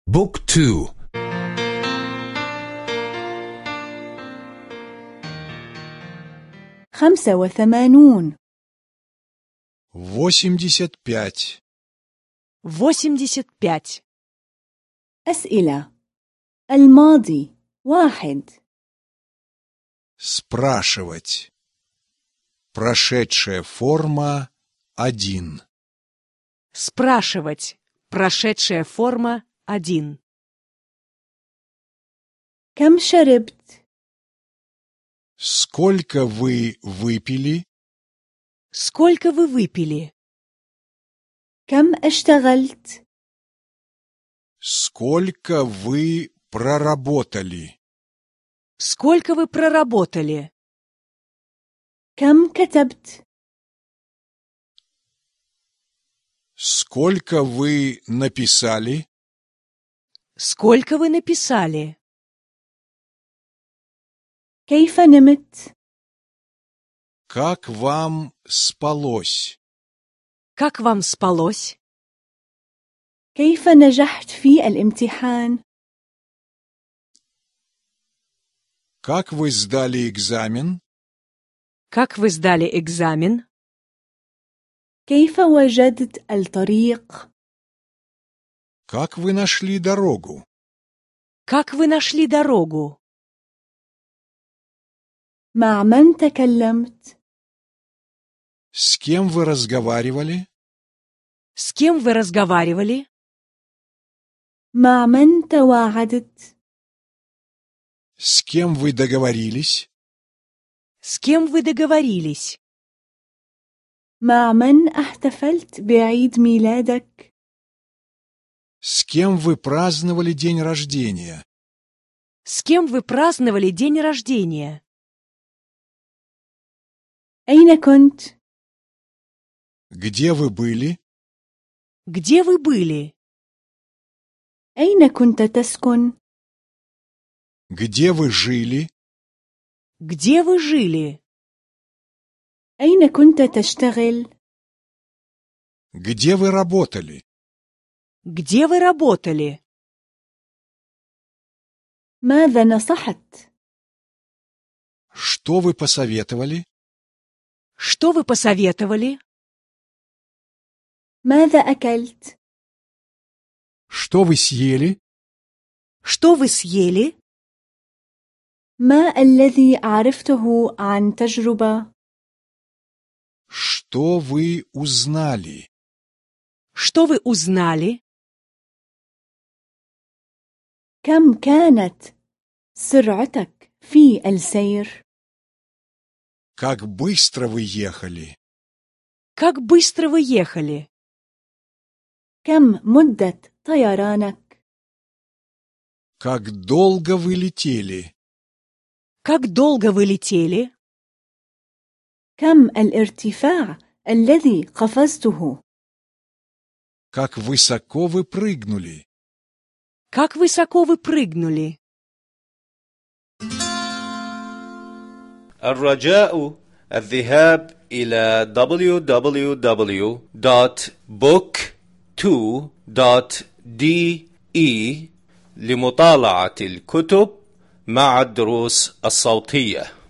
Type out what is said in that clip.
بوك 2. 85. 85. 85. أسئلة. الماضي 1. Спрашивать. Прошедшая форма 1. Спрашивать. Прошедшая форма 1. كم شربت؟ Сколько вы выпили? Сколько вы выпили? كم اشتغلت؟ Сколько вы проработали? Сколько вы проработали? كم كتبت؟ Сколько вы написали? Сколько вы написали? كيف نمت؟ Как вам спалось? Как вам спалось? كيف نجحت في الامتحان؟ Как вы сдали экзамен? Как вы сдали экзамен? كيف وجدت الطريق؟ Как вы нашли дорогу? Как вы нашли дорогу? مع من تكلمت؟ С кем вы разговаривали? С кем вы разговаривали? مع من تواعدت؟ С кем вы договорились? С кем вы договорились? مع من احتفلت بعيد ميلادك؟ С кем вы праздновали день рождения? С кем вы праздновали день рождения? أين كنت؟ Где вы были? Где вы были? أين كنت تسكن؟ Где вы жили? Где вы жили? أين كنت تشتغل؟ Где вы работали? Где вы работали? ماذا نصحت؟ Что вы посоветовали? Что вы посоветовали? ماذا أكلت؟ Что вы съели? Что вы съели? ما الذي عرفته عن تجربة؟ Что вы узнали? Что вы узнали? كم كانت سرعتك في السير؟ Как быстро вы ехали? Как быстро вы ехали? كم مدة طيرانك؟ Как долго вы летели? Как долго вы летели? كم الارتفاع الذي قفزته؟ Как высоко вы прыгнули? Как высоко вы прыгнули? الرجاء الذهاب إلى www.book2.de لمطالعة الكتب مع الدروس الصوتية.